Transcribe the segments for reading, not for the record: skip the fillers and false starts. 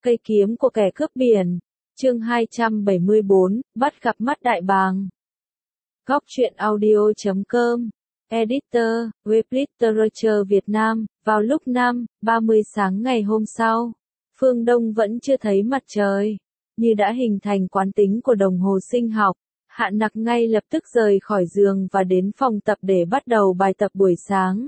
Cây kiếm của kẻ cướp biển. Chương 274, bắt gặp mắt đại bàng. Góc truyện audio.com. Editor, Web Literature Việt Nam. Vào lúc 5:30 sáng ngày hôm sau, phương Đông vẫn chưa thấy mặt trời. Như đã hình thành quán tính của đồng hồ sinh học, Hạ Nặc ngay lập tức rời khỏi giường và đến phòng tập để bắt đầu bài tập buổi sáng.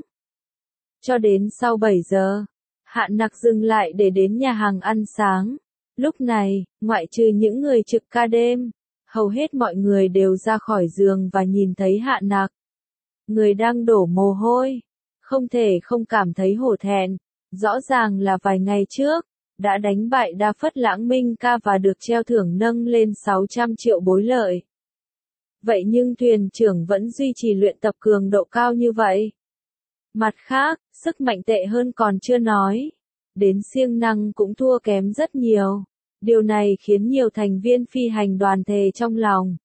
Cho đến sau 7 giờ, Hạ Nặc dừng lại để đến nhà hàng ăn sáng. Lúc này, ngoại trừ những người trực ca đêm, hầu hết mọi người đều ra khỏi giường và nhìn thấy Hạ Nặc. Người đang đổ mồ hôi, không thể không cảm thấy hổ thẹn. Rõ ràng là vài ngày trước, đã đánh bại Đa Phất Lãng Minh Ca và được treo thưởng nâng lên 600 triệu bối lợi. Vậy nhưng thuyền trưởng vẫn duy trì luyện tập cường độ cao như vậy. Mặt khác, sức mạnh tệ hơn còn chưa nói. Đến siêng năng cũng thua kém rất nhiều. Điều này khiến nhiều thành viên phi hành đoàn thề trong lòng.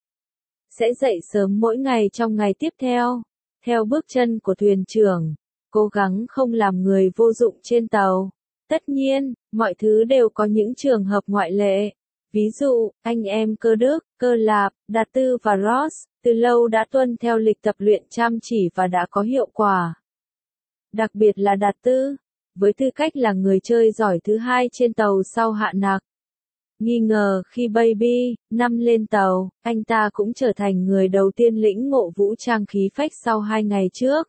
Sẽ dậy sớm mỗi ngày trong ngày tiếp theo. Theo bước chân của thuyền trưởng, cố gắng không làm người vô dụng trên tàu. Tất nhiên, mọi thứ đều có những trường hợp ngoại lệ. Ví dụ, anh em Cơ Đức, Cơ Lạp, Đạt Tư và Ross, từ lâu đã tuân theo lịch tập luyện chăm chỉ và đã có hiệu quả. Đặc biệt là Đạt Tư, với tư cách là người chơi giỏi thứ hai trên tàu sau Hạ Nặc. Nghi ngờ khi Baby, năm lên tàu, anh ta cũng trở thành người đầu tiên lĩnh ngộ vũ trang khí phách sau 2 ngày trước.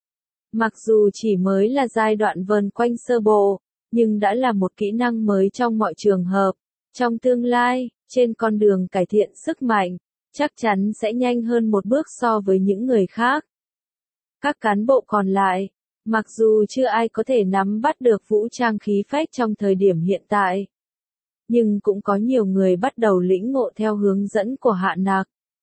Mặc dù chỉ mới là giai đoạn vờn quanh sơ bộ, nhưng đã là một kỹ năng mới trong mọi trường hợp. Trong tương lai, trên con đường cải thiện sức mạnh, chắc chắn sẽ nhanh hơn một bước so với những người khác. Các cán bộ còn lại, mặc dù chưa ai có thể nắm bắt được vũ trang khí phách trong thời điểm hiện tại, nhưng cũng có nhiều người bắt đầu lĩnh ngộ theo hướng dẫn của Hạ Nặc.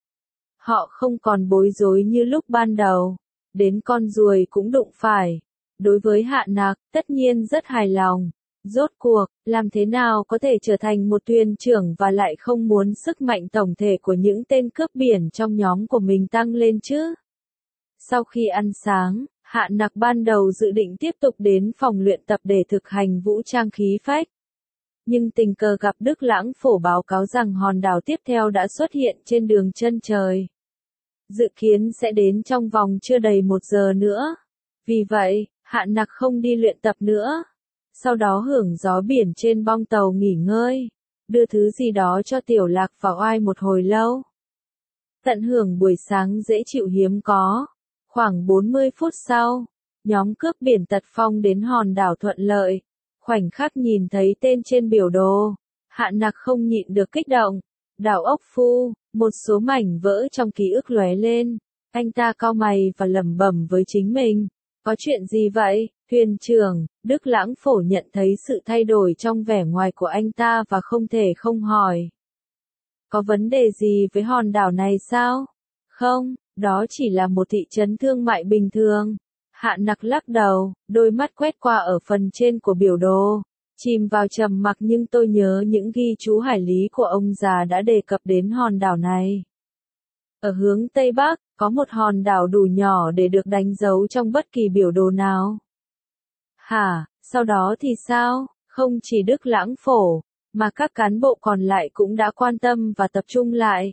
Họ không còn bối rối như lúc ban đầu, đến con ruồi cũng đụng phải. Đối với Hạ Nặc, tất nhiên rất hài lòng. Rốt cuộc, làm thế nào có thể trở thành một thuyền trưởng và lại không muốn sức mạnh tổng thể của những tên cướp biển trong nhóm của mình tăng lên chứ? Sau khi ăn sáng, Hạ Nặc ban đầu dự định tiếp tục đến phòng luyện tập để thực hành vũ trang khí phách. Nhưng tình cờ gặp Đức Lãng Phổ báo cáo rằng hòn đảo tiếp theo đã xuất hiện trên đường chân trời. Dự kiến sẽ đến trong vòng chưa đầy 1 giờ nữa. Vì vậy, Hạ Nặc không đi luyện tập nữa. Sau đó hưởng gió biển trên bong tàu nghỉ ngơi, đưa thứ gì đó cho Tiểu Lạc và Oai một hồi lâu. Tận hưởng buổi sáng dễ chịu hiếm có. Khoảng 40 phút sau, nhóm cướp biển Tật Phong đến hòn đảo Thuận Lợi. Khoảnh khắc nhìn thấy tên trên biểu đồ, Hạ Nặc không nhịn được kích động. Đảo Ốc Phu, một số mảnh vỡ trong ký ức lóe lên. Anh ta cau mày và lẩm bẩm với chính mình. Có chuyện gì vậy, thuyền trưởng? Đức Lãng Phổ nhận thấy sự thay đổi trong vẻ ngoài của anh ta và không thể không hỏi. Có vấn đề gì với hòn đảo này sao? Không, đó chỉ là một thị trấn thương mại bình thường. Hạ Nặc lắc đầu, đôi mắt quét qua ở phần trên của biểu đồ, chìm vào trầm mặc nhưng tôi nhớ những ghi chú hải lý của ông già đã đề cập đến hòn đảo này. Ở hướng Tây Bắc, có một hòn đảo đủ nhỏ để được đánh dấu trong bất kỳ biểu đồ nào. Hả, sau đó thì sao? Không chỉ Đức Lãng Phổ, mà các cán bộ còn lại cũng đã quan tâm và tập trung lại.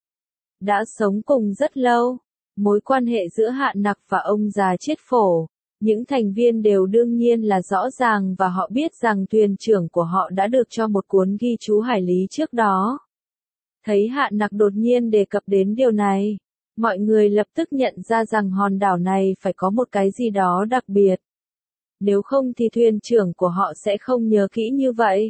Đã sống cùng rất lâu, mối quan hệ giữa Hạ Nặc và ông già Chiết Phổ, những thành viên đều đương nhiên là rõ ràng và họ biết rằng thuyền trưởng của họ đã được cho một cuốn ghi chú hải lý trước đó. Thấy Hạ Nặc đột nhiên đề cập đến điều này, mọi người lập tức nhận ra rằng hòn đảo này phải có một cái gì đó đặc biệt. Nếu không thì thuyền trưởng của họ sẽ không nhớ kỹ như vậy.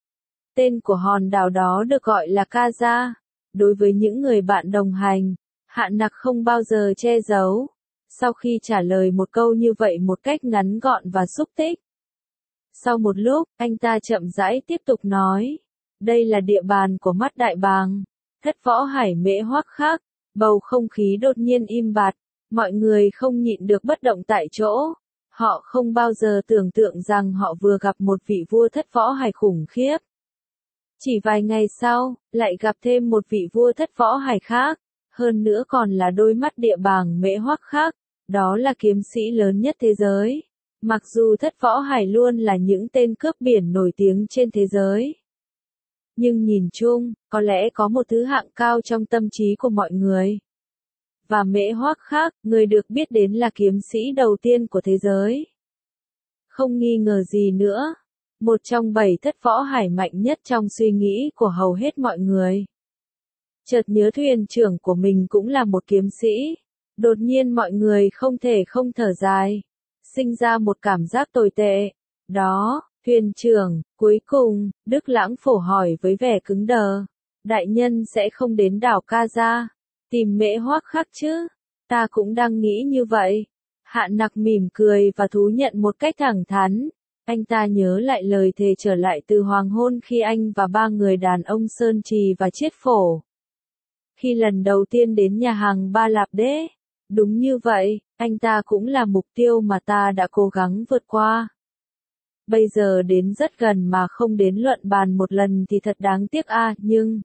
Tên của hòn đảo đó được gọi là Kaza. Đối với những người bạn đồng hành, Hạ Nặc không bao giờ che giấu. Sau khi trả lời một câu như vậy một cách ngắn gọn và xúc tích. Sau một lúc, anh ta chậm rãi tiếp tục nói. Đây là địa bàn của mắt đại bàng. Thất võ hải mễ hoắc khắc. Bầu không khí đột nhiên im bặt. Mọi người không nhịn được bất động tại chỗ. Họ không bao giờ tưởng tượng rằng họ vừa gặp một vị vua thất võ hải khủng khiếp. Chỉ vài ngày sau, lại gặp thêm một vị vua thất võ hải khác. Hơn nữa còn là đôi mắt địa bàng mễ hoắc khắc. Đó là kiếm sĩ lớn nhất thế giới. Mặc dù Thất Võ Hải luôn là những tên cướp biển nổi tiếng trên thế giới, nhưng nhìn chung, có lẽ có một thứ hạng cao trong tâm trí của mọi người. Và Mễ Hoắc khác, người được biết đến là kiếm sĩ đầu tiên của thế giới. Không nghi ngờ gì nữa, một trong 7 thất võ hải mạnh nhất trong suy nghĩ của hầu hết mọi người. Chợt nhớ thuyền trưởng của mình cũng là một kiếm sĩ. Đột nhiên mọi người không thể không thở dài, sinh ra một cảm giác tồi tệ. Đó, thuyền trưởng, cuối cùng, Đức Lãng Phổ hỏi với vẻ cứng đờ. Đại nhân sẽ không đến đảo Ca Gia, tìm Mễ Hoắc khác chứ? Ta cũng đang nghĩ như vậy. Hạ Nặc mỉm cười và thú nhận một cách thẳng thắn. Anh ta nhớ lại lời thề trở lại từ hoàng hôn khi anh và 3 người đàn ông Sơn Trì và Chiết Phổ. Khi lần đầu tiên đến nhà hàng Ba Lạp Đế. Đúng như vậy, anh ta cũng là mục tiêu mà ta đã cố gắng vượt qua. Bây giờ đến rất gần mà không đến luận bàn một lần thì thật đáng tiếc nhưng...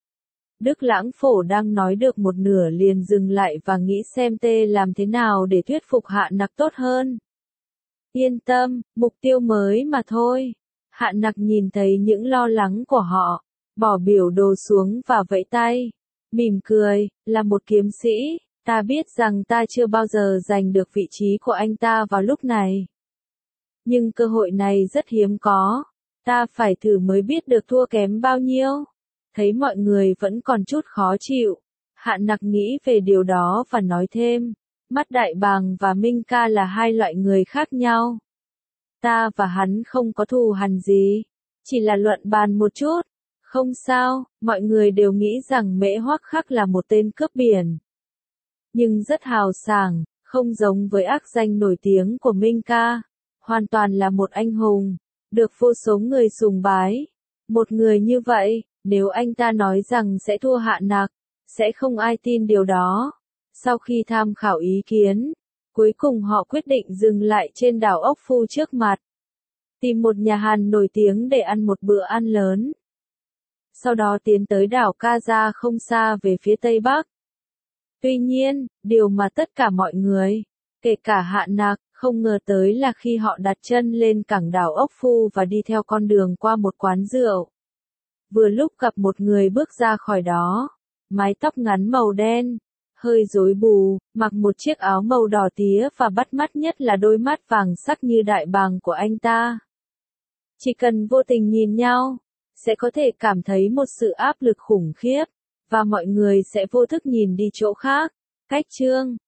Đức Lãng Phổ đang nói được một nửa liền dừng lại và nghĩ xem làm thế nào để thuyết phục Hạ Nặc tốt hơn. Yên tâm, mục tiêu mới mà thôi. Hạ Nặc nhìn thấy những lo lắng của họ, bỏ biểu đồ xuống và vẫy tay. Mỉm cười, là một kiếm sĩ, ta biết rằng ta chưa bao giờ giành được vị trí của anh ta vào lúc này. Nhưng cơ hội này rất hiếm có, ta phải thử mới biết được thua kém bao nhiêu. Thấy mọi người vẫn còn chút khó chịu, Hạ Nặc nghĩ về điều đó và nói thêm, Mắt Đại Bàng và Minh Ca là hai loại người khác nhau. Ta và hắn không có thù hằn gì, chỉ là luận bàn một chút. Không sao, mọi người đều nghĩ rằng Mễ Hoắc Khắc là một tên cướp biển. Nhưng rất hào sảng, không giống với ác danh nổi tiếng của Minh Ca. Hoàn toàn là một anh hùng, được vô số người sùng bái. Một người như vậy, nếu anh ta nói rằng sẽ thua Hạ Nặc, sẽ không ai tin điều đó. Sau khi tham khảo ý kiến, cuối cùng họ quyết định dừng lại trên đảo Ốc Phu trước mặt. Tìm một nhà hàng nổi tiếng để ăn một bữa ăn lớn. Sau đó tiến tới đảo Ca Gia không xa về phía tây bắc. Tuy nhiên, điều mà tất cả mọi người, kể cả Hạ Nặc, không ngờ tới là khi họ đặt chân lên cảng đảo Ốc Phu và đi theo con đường qua một quán rượu. Vừa lúc gặp một người bước ra khỏi đó, mái tóc ngắn màu đen, hơi rối bù, mặc một chiếc áo màu đỏ tía và bắt mắt nhất là đôi mắt vàng sắc như đại bàng của anh ta. Chỉ cần vô tình nhìn nhau, sẽ có thể cảm thấy một sự áp lực khủng khiếp, và mọi người sẽ vô thức nhìn đi chỗ khác. Cách chương